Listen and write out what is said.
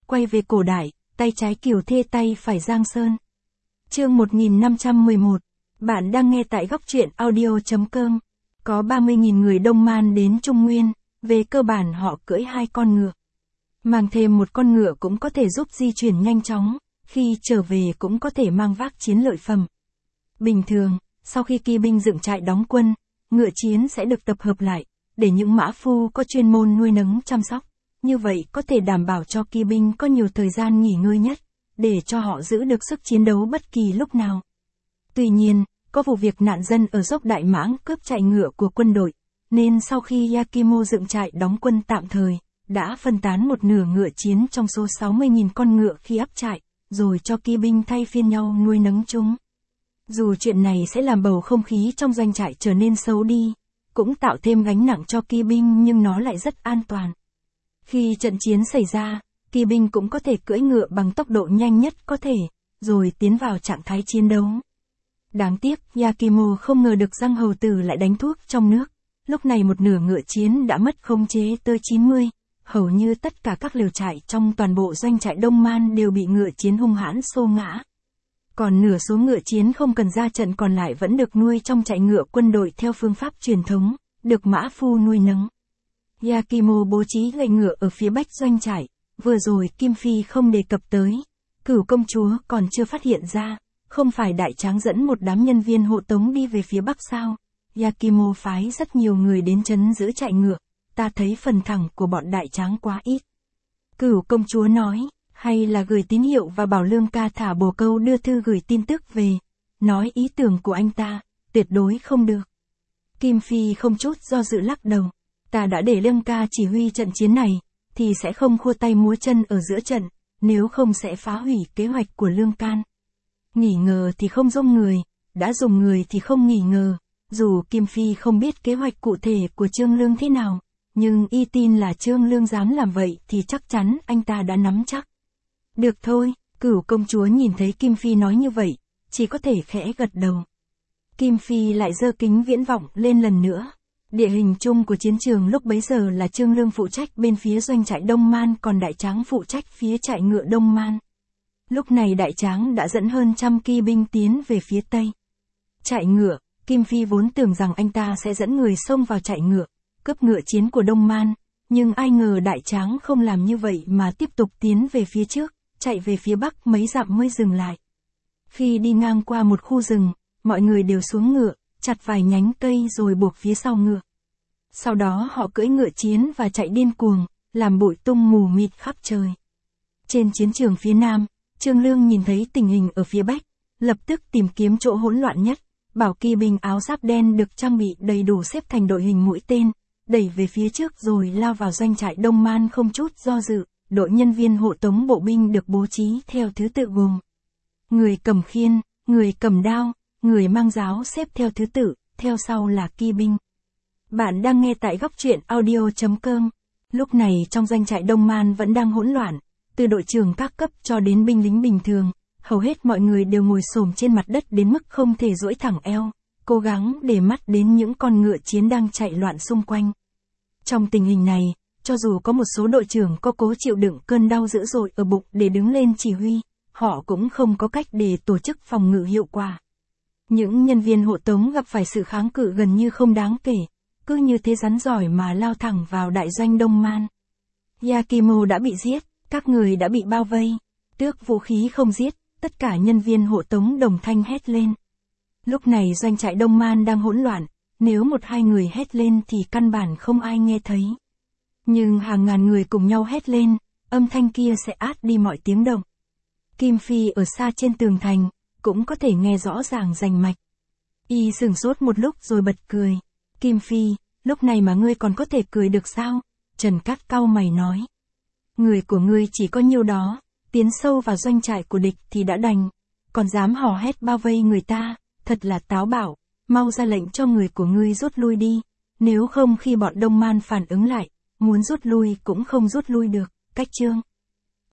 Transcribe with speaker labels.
Speaker 1: quay về cổ đại, tay trái Kiều Thê tay phải Giang Sơn. Chương 1511. Bạn đang nghe tại góc truyện audio.com. Có 30.000 người Đông Man đến Trung Nguyên, về cơ bản họ cưỡi 2 con ngựa. Mang thêm một con ngựa cũng có thể giúp di chuyển nhanh chóng, khi trở về cũng có thể mang vác chiến lợi phẩm. Bình thường, sau khi kỵ binh dựng trại đóng quân, ngựa chiến sẽ được tập hợp lại, để những mã phu có chuyên môn nuôi nấng chăm sóc. Như vậy có thể đảm bảo cho kỵ binh có nhiều thời gian nghỉ ngơi nhất, để cho họ giữ được sức chiến đấu bất kỳ lúc nào. Tuy nhiên, có vụ việc nạn dân ở dốc Đại Mãng cướp trại ngựa của quân đội, nên sau khi Yakimo dựng trại đóng quân tạm thời, đã phân tán một nửa ngựa chiến trong số 60.000 con ngựa khi áp trại, rồi cho kỵ binh thay phiên nhau nuôi nấng chúng. Dù chuyện này sẽ làm bầu không khí trong doanh trại trở nên xấu đi, cũng tạo thêm gánh nặng cho kỵ binh, nhưng nó lại rất an toàn. Khi trận chiến xảy ra, kỵ binh cũng có thể cưỡi ngựa bằng tốc độ nhanh nhất có thể, rồi tiến vào trạng thái chiến đấu. Đáng tiếc, Yakimo không ngờ được Giang Hầu Tử lại đánh thuốc trong nước. Lúc này một nửa ngựa chiến đã mất khống chế tới 90, hầu như tất cả các lều trại trong toàn bộ doanh trại Đông Man đều bị ngựa chiến hung hãn xô ngã. Còn nửa số ngựa chiến không cần ra trận còn lại vẫn được nuôi trong trại ngựa quân đội theo phương pháp truyền thống, được mã phu nuôi nấng. Yakimo bố trí lệnh ngựa ở phía bắc doanh trại, vừa rồi Kim Phi không đề cập tới. Cửu công chúa còn chưa phát hiện ra, không phải đại tráng dẫn một đám nhân viên hộ tống đi về phía bắc sao? Yakimo phái rất nhiều người đến trấn giữ trại ngựa, ta thấy phần thẳng của bọn đại tráng quá ít. Cửu công chúa nói, hay là gửi tín hiệu và bảo Lương ca thả bồ câu đưa thư gửi tin tức về, nói ý tưởng của anh ta, tuyệt đối không được. Kim Phi không chút do dự lắc đầu, ta đã để Lương ca chỉ huy trận chiến này, thì sẽ không khua tay múa chân ở giữa trận, nếu không sẽ phá hủy kế hoạch của Lương Can. Nghỉ ngờ thì không dùng người, đã dùng người thì không nghỉ ngờ. Dù Kim Phi không biết kế hoạch cụ thể của Trương Lương thế nào, nhưng y tin là Trương Lương dám làm vậy thì chắc chắn anh ta đã nắm chắc. Được thôi, Cửu công chúa nhìn thấy Kim Phi nói như vậy, chỉ có thể khẽ gật đầu. Kim Phi lại giơ kính viễn vọng lên lần nữa. Địa hình chung của chiến trường lúc bấy giờ là Trương Lương phụ trách bên phía doanh trại Đông Man, còn đại tráng phụ trách phía trại ngựa Đông Man. Lúc này đại tráng đã dẫn hơn 100 kỵ binh tiến về phía tây. Trại ngựa, Kim Phi vốn tưởng rằng anh ta sẽ dẫn người xông vào trại ngựa, cướp ngựa chiến của Đông Man, nhưng ai ngờ đại tráng không làm như vậy mà tiếp tục tiến về phía trước, chạy về phía bắc mấy dặm mới dừng lại. Khi đi ngang qua một khu rừng, mọi người đều xuống ngựa, chặt vài nhánh cây rồi buộc phía sau ngựa. Sau đó họ cưỡi ngựa chiến và chạy điên cuồng, làm bụi tung mù mịt khắp trời. Trên chiến trường phía nam, Trương Lương nhìn thấy tình hình ở phía bắc, lập tức tìm kiếm chỗ hỗn loạn nhất, bảo kỵ binh áo giáp đen được trang bị đầy đủ xếp thành đội hình mũi tên, đẩy về phía trước rồi lao vào doanh trại Đông Man không chút do dự. Đội nhân viên hộ tống bộ binh được bố trí theo thứ tự gồm người cầm khiên, người cầm đao, người mang giáo xếp theo thứ tự, theo sau là kỵ binh. Bạn đang nghe tại góc truyện audio.com. Lúc này trong doanh trại Đông Man vẫn đang hỗn loạn, từ đội trưởng các cấp cho đến binh lính bình thường, hầu hết mọi người đều ngồi xổm trên mặt đất đến mức không thể duỗi thẳng eo, cố gắng để mắt đến những con ngựa chiến đang chạy loạn xung quanh. Trong tình hình này, cho dù có một số đội trưởng có cố chịu đựng cơn đau dữ dội ở bụng để đứng lên chỉ huy, họ cũng không có cách để tổ chức phòng ngự hiệu quả. Những nhân viên hộ tống gặp phải sự kháng cự gần như không đáng kể, cứ như thế rắn giỏi mà lao thẳng vào đại doanh Đông Man. Yakimo đã bị giết, các người đã bị bao vây, tước vũ khí không giết, tất cả nhân viên hộ tống đồng thanh hét lên. Lúc này doanh trại Đông Man đang hỗn loạn, nếu một hai người hét lên thì căn bản không ai nghe thấy. Nhưng hàng ngàn người cùng nhau hét lên, âm thanh kia sẽ át đi mọi tiếng động. Kim Phi ở xa trên tường thành, cũng có thể nghe rõ ràng rành mạch. Y sửng sốt một lúc rồi bật cười. Kim Phi, lúc này mà ngươi còn có thể cười được sao? Trần Cát cau mày nói. Người của ngươi chỉ có nhiêu đó, tiến sâu vào doanh trại của địch thì đã đành, còn dám hò hét bao vây người ta, thật là táo bạo, mau ra lệnh cho người của ngươi rút lui đi, nếu không khi bọn Đông Man phản ứng lại, muốn rút lui cũng không rút lui được. Cách chương